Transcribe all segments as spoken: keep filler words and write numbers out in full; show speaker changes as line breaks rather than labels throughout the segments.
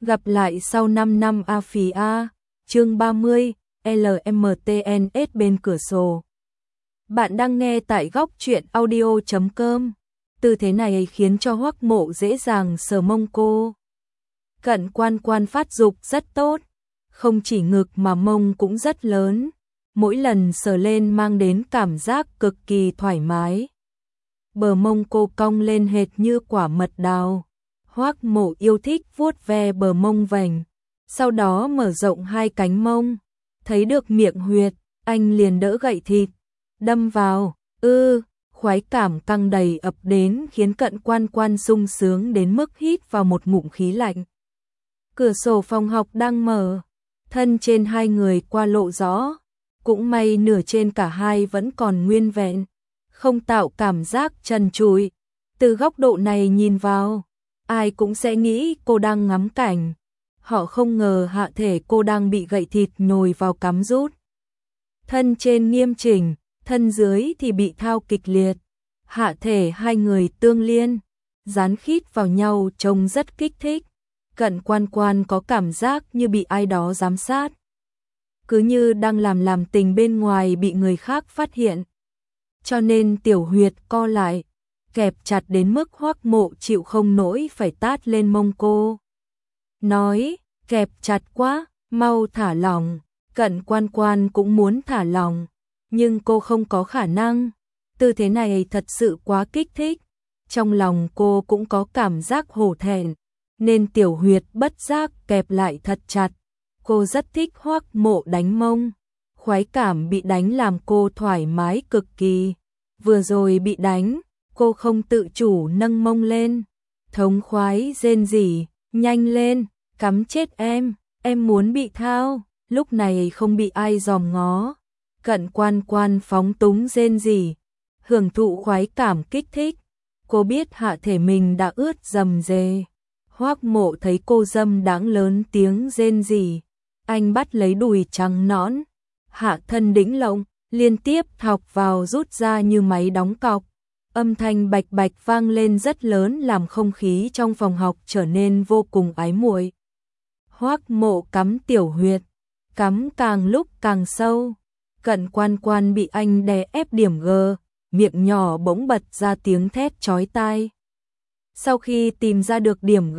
Gặp lại sau năm năm A Phì A, chương ba mươi, L M T N S bên cửa sổ. Bạn đang nghe tại góc truyện audio chấm com. Tư thế này khiến cho Hoắc Mộ dễ dàng sờ mông cô. Cận Quan Quan phát dục rất tốt, không chỉ ngực mà mông cũng rất lớn, mỗi lần sờ lên mang đến cảm giác cực kỳ thoải mái. Bờ mông cô cong lên hệt như quả mật đào. Hoắc Mộ yêu thích vuốt ve bờ mông vành, sau đó mở rộng hai cánh mông, thấy được miệng huyệt, anh liền đỡ gậy thịt, đâm vào, ư, khoái cảm căng đầy ập đến khiến Cận Quan Quan sung sướng đến mức hít vào một ngụm khí lạnh. Cửa sổ phòng học đang mở, thân trên hai người qua lộ rõ, cũng may nửa trên cả hai vẫn còn nguyên vẹn, không tạo cảm giác trần trụi. Từ góc độ này nhìn vào, ai cũng sẽ nghĩ cô đang ngắm cảnh. Họ không ngờ hạ thể cô đang bị gậy thịt nhồi vào cắm rút. Thân trên nghiêm chỉnh, thân dưới thì bị thao kịch liệt. Hạ thể hai người tương liên, dán khít vào nhau trông rất kích thích. Cận Quan Quan có cảm giác như bị ai đó giám sát. Cứ như đang làm làm tình bên ngoài bị người khác phát hiện. Cho nên tiểu huyệt co lại, kẹp chặt đến mức Hoắc Mộ chịu không nổi phải tát lên mông cô. Nói, kẹp chặt quá, mau thả lỏng. Cận Quan Quan cũng muốn thả lỏng, nhưng cô không có khả năng. Tư thế này thật sự quá kích thích. Trong lòng cô cũng có cảm giác hổ thẹn, nên tiểu huyệt bất giác kẹp lại thật chặt. Cô rất thích Hoắc Mộ đánh mông. Khoái cảm bị đánh làm cô thoải mái cực kỳ. Vừa rồi bị đánh, cô không tự chủ nâng mông lên, thống khoái rên rỉ, nhanh lên, cắm chết em, em muốn bị thao. Lúc này không bị ai dòm ngó, Cận Quan Quan phóng túng rên rỉ, hưởng thụ khoái cảm kích thích. Cô biết hạ thể mình đã ướt rầm rề. Hoắc Mộ thấy cô dâm đáng lớn tiếng rên rỉ, anh bắt lấy đùi trắng nõn, hạ thân đĩnh lộng, liên tiếp thọc vào rút ra như máy đóng cọc. Âm thanh bạch bạch vang lên rất lớn làm không khí trong phòng học trở nên vô cùng ái muội. Hoắc Mộ cắm tiểu huyệt, cắm càng lúc càng sâu. Cận Quan Quan bị anh đè ép điểm G, miệng nhỏ bỗng bật ra tiếng thét chói tai. Sau khi tìm ra được điểm G,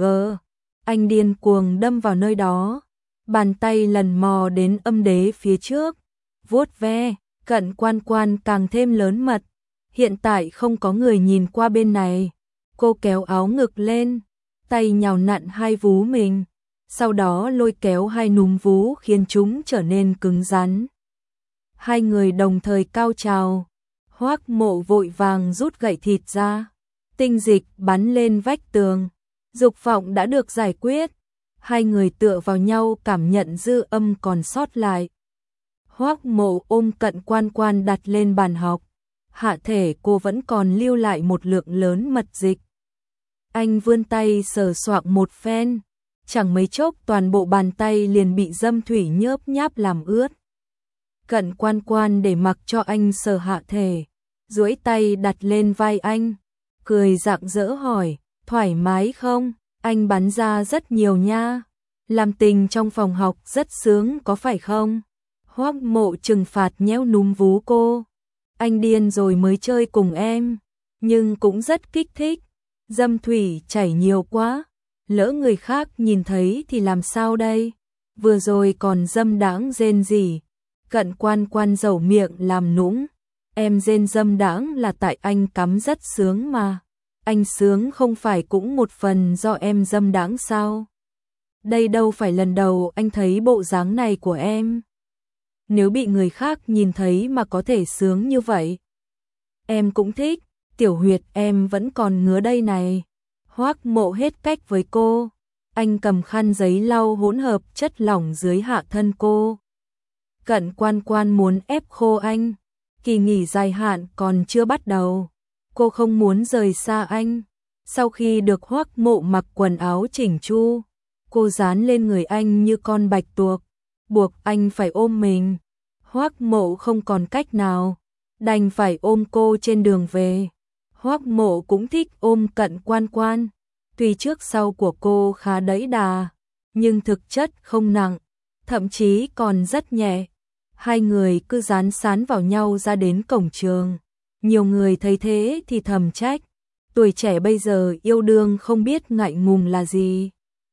anh điên cuồng đâm vào nơi đó, bàn tay lần mò đến âm đế phía trước, vuốt ve. Cận Quan Quan càng thêm lớn mật. Hiện tại không có người nhìn qua bên này. Cô kéo áo ngực lên, tay nhào nặn hai vú mình, sau đó lôi kéo hai núm vú khiến chúng trở nên cứng rắn. Hai người đồng thời cao trào. Hoắc Mộ vội vàng rút gậy thịt ra, tinh dịch bắn lên vách tường. Dục vọng đã được giải quyết. Hai người tựa vào nhau cảm nhận dư âm còn sót lại. Hoắc Mộ ôm Cận Quan Quan đặt lên bàn học. Hạ thể cô vẫn còn lưu lại một lượng lớn mật dịch. Anh vươn tay sờ soạng một phen, chẳng mấy chốc toàn bộ bàn tay liền bị dâm thủy nhớp nháp làm ướt. Cận Quan Quan để mặc cho anh sờ hạ thể, duỗi tay đặt lên vai anh, cười rạng rỡ hỏi, thoải mái không? Anh bắn ra rất nhiều nha. Làm tình trong phòng học rất sướng có phải không? Hoắc Mộ trừng phạt nhéo núm vú cô. Anh điên rồi mới chơi cùng em, nhưng cũng rất kích thích. Dâm thủy chảy nhiều quá, lỡ người khác nhìn thấy thì làm sao đây? Vừa rồi còn dâm đãng rên rỉ. Cận Quan Quan dẩu miệng làm nũng. Em rên dâm đãng là tại anh cắm rất sướng mà. Anh sướng không phải cũng một phần do em dâm đãng sao? Đây đâu phải lần đầu anh thấy bộ dáng này của em. Nếu bị người khác nhìn thấy mà có thể sướng như vậy, em cũng thích. Tiểu huyệt em vẫn còn ngứa đây này. Hoắc Mộ hết cách với cô. Anh cầm khăn giấy lau hỗn hợp chất lỏng dưới hạ thân cô. Cận Quan Quan muốn ép khô anh. Kỳ nghỉ dài hạn còn chưa bắt đầu. Cô không muốn rời xa anh. Sau khi được Hoắc Mộ mặc quần áo chỉnh chu, cô dán lên người anh như con bạch tuộc, buộc anh phải ôm mình. Hoắc Mộ không còn cách nào, đành phải ôm cô trên đường về. Hoắc Mộ cũng thích ôm Cận Quan Quan, tuy trước sau của cô khá đẫy đà, nhưng thực chất không nặng, thậm chí còn rất nhẹ. Hai người cứ dán sán vào nhau ra đến cổng trường. Nhiều người thấy thế thì thầm trách, tuổi trẻ bây giờ yêu đương không biết ngại ngùng là gì.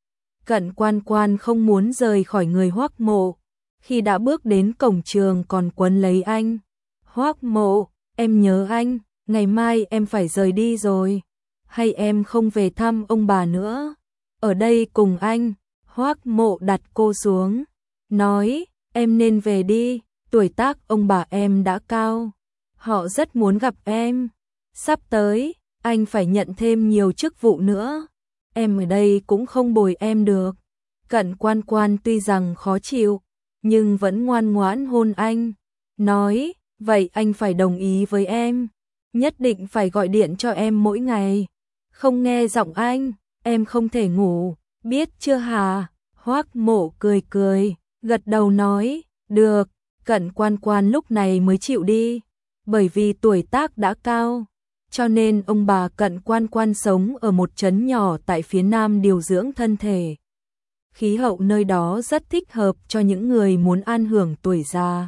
Cận Quan Quan không muốn rời khỏi người Hoắc Mộ, khi đã bước đến cổng trường còn quấn lấy anh. Hoắc Mộ, em nhớ anh, ngày mai em phải rời đi rồi, hay em không về thăm ông bà nữa, ở đây cùng anh. Hoắc Mộ đặt cô xuống, nói, em nên về đi, tuổi tác ông bà em đã cao, họ rất muốn gặp em. Sắp tới, anh phải nhận thêm nhiều chức vụ nữa, em ở đây cũng không bồi em được. Cận Quan Quan tuy rằng khó chịu, nhưng vẫn ngoan ngoãn hôn anh, nói, vậy anh phải đồng ý với em, nhất định phải gọi điện cho em mỗi ngày, không nghe giọng anh, em không thể ngủ, biết chưa hả? Hoắc Mộ cười cười, gật đầu nói, được. Cận Quan Quan lúc này mới chịu đi, bởi vì tuổi tác đã cao, cho nên ông bà Cận Quan Quan sống ở một trấn nhỏ tại phía nam điều dưỡng thân thể. Khí hậu nơi đó rất thích hợp cho những người muốn an hưởng tuổi già.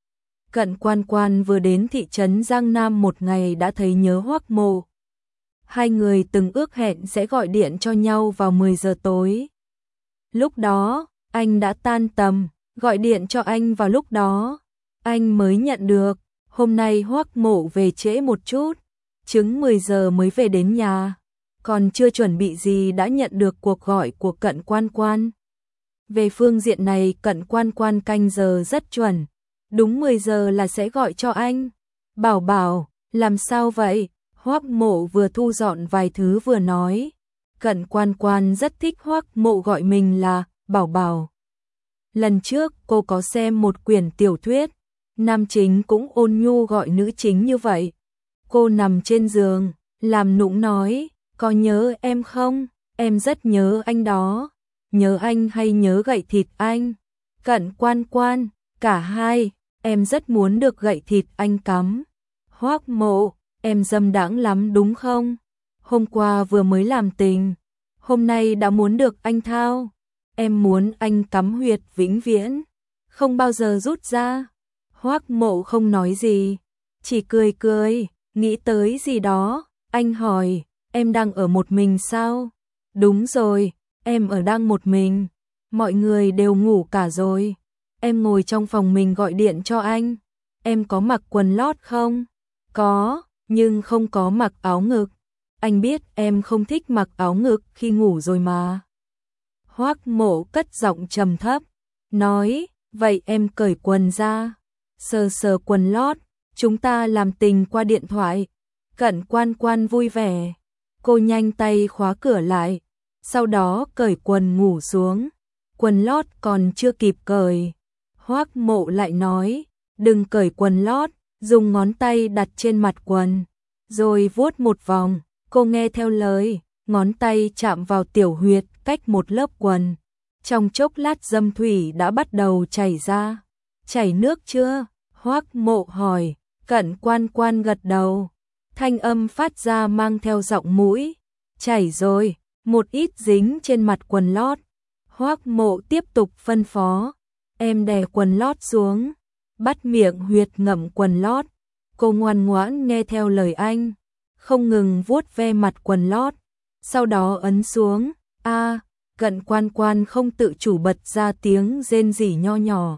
Cận Quan Quan vừa đến thị trấn Giang Nam một ngày đã thấy nhớ Hoắc Mộ. Hai người từng ước hẹn sẽ gọi điện cho nhau vào mười giờ tối. Lúc đó, anh đã tan tầm, gọi điện cho anh vào lúc đó, anh mới nhận được. Hôm nay Hoắc Mộ về trễ một chút, chừng mười giờ mới về đến nhà, còn chưa chuẩn bị gì đã nhận được cuộc gọi của Cận Quan Quan. Về phương diện này Cận Quan Quan canh giờ rất chuẩn, đúng mười giờ là sẽ gọi cho anh. Bảo Bảo, làm sao vậy? Hoắc Mộ vừa thu dọn vài thứ vừa nói. Cận Quan Quan rất thích Hoắc Mộ gọi mình là Bảo Bảo. Lần trước cô có xem một quyển tiểu thuyết, nam chính cũng ôn nhu gọi nữ chính như vậy. Cô nằm trên giường, làm nũng nói, có nhớ em không? Em rất nhớ anh đó. Nhớ anh hay nhớ gậy thịt anh? Cận Quan Quan, cả hai, em rất muốn được gậy thịt anh cắm. Hoắc Mộ, em dâm đãng lắm đúng không? Hôm qua vừa mới làm tình, hôm nay đã muốn được anh thao. Em muốn anh cắm huyệt vĩnh viễn, không bao giờ rút ra. Hoắc Mộ không nói gì, chỉ cười cười, nghĩ tới gì đó. Anh hỏi, em đang ở một mình sao? Đúng rồi, em ở đang một mình, mọi người đều ngủ cả rồi. Em ngồi trong phòng mình gọi điện cho anh. Em có mặc quần lót không? Có, nhưng không có mặc áo ngực. Anh biết em không thích mặc áo ngực khi ngủ rồi mà. Hoắc Mộ cất giọng trầm thấp, nói, vậy em cởi quần ra, sờ sờ quần lót, chúng ta làm tình qua điện thoại. Cận Quan Quan vui vẻ, cô nhanh tay khóa cửa lại, sau đó cởi quần ngủ xuống. Quần lót còn chưa kịp cởi, Hoắc Mộ lại nói, đừng cởi quần lót, dùng ngón tay đặt trên mặt quần, rồi vuốt một vòng. Cô nghe theo lời, ngón tay chạm vào tiểu huyệt cách một lớp quần. Trong chốc lát dâm thủy đã bắt đầu chảy ra. Chảy nước chưa? Hoắc Mộ hỏi. Cận Quan Quan gật đầu, thanh âm phát ra mang theo giọng mũi. Chảy rồi, một ít dính trên mặt quần lót. Hoắc Mộ tiếp tục phân phó, em đè quần lót xuống, bắt miệng huyệt ngậm quần lót. Cô ngoan ngoãn nghe theo lời anh, không ngừng vuốt ve mặt quần lót, sau đó ấn xuống. A, à, Cận Quan Quan không tự chủ bật ra tiếng rên rỉ nho nhỏ.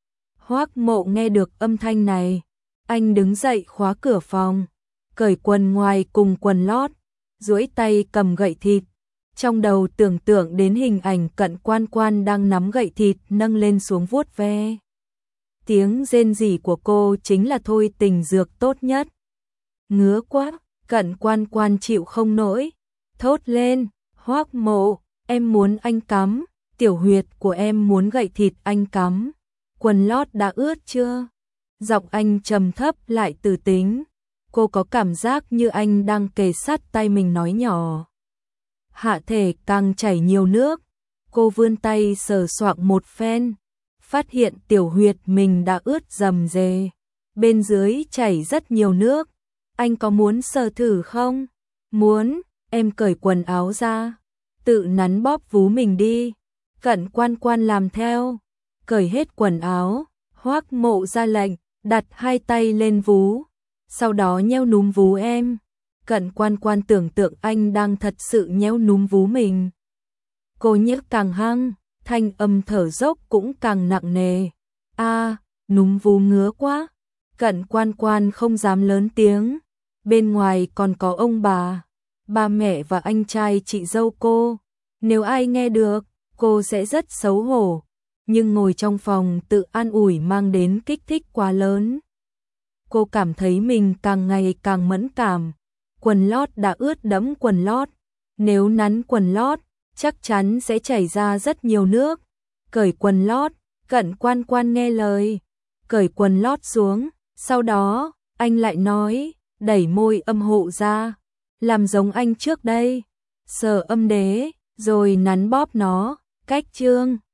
Hoắc Mộ nghe được âm thanh này, anh đứng dậy khóa cửa phòng, cởi quần ngoài cùng quần lót, duỗi tay cầm gậy thịt. Trong đầu tưởng tượng đến hình ảnh Cận Quan Quan đang nắm gậy thịt nâng lên xuống vuốt ve. Tiếng rên rỉ của cô chính là thôi tình dược tốt nhất. Ngứa quá, Cận Quan Quan chịu không nổi, thốt lên, Hoắc Mộ, em muốn anh cắm, tiểu huyệt của em muốn gậy thịt anh cắm. Quần lót đã ướt chưa? Giọng anh trầm thấp lại từ tính. Cô có cảm giác như anh đang kề sát tay mình nói nhỏ. Hạ thể càng chảy nhiều nước, cô vươn tay sờ soạng một phen, phát hiện tiểu huyệt mình đã ướt rầm rề, bên dưới chảy rất nhiều nước. Anh có muốn sờ thử không? Muốn, em cởi quần áo ra, tự nắn bóp vú mình đi. Cận Quan Quan làm theo, cởi hết quần áo, Hoắc Mộ ra lệnh, đặt hai tay lên vú, sau đó nhéo núm vú em. Cận Quan Quan tưởng tượng anh đang thật sự nhéo núm vú mình. Cô nhếch càng hăng, thanh âm thở dốc cũng càng nặng nề. A, núm vú ngứa quá. Cận Quan Quan không dám lớn tiếng. Bên ngoài còn có ông bà, ba mẹ và anh trai chị dâu cô. Nếu ai nghe được, cô sẽ rất xấu hổ. Nhưng ngồi trong phòng tự an ủi mang đến kích thích quá lớn. Cô cảm thấy mình càng ngày càng mẫn cảm. Quần lót đã ướt đẫm quần lót. Nếu nắn quần lót, chắc chắn sẽ chảy ra rất nhiều nước. Cởi quần lót, Cận Quan Quan nghe lời. Cởi quần lót xuống, sau đó, anh lại nói, đẩy môi âm hộ ra. Làm giống anh trước đây. Sờ âm đế, rồi nắn bóp nó, cách chương.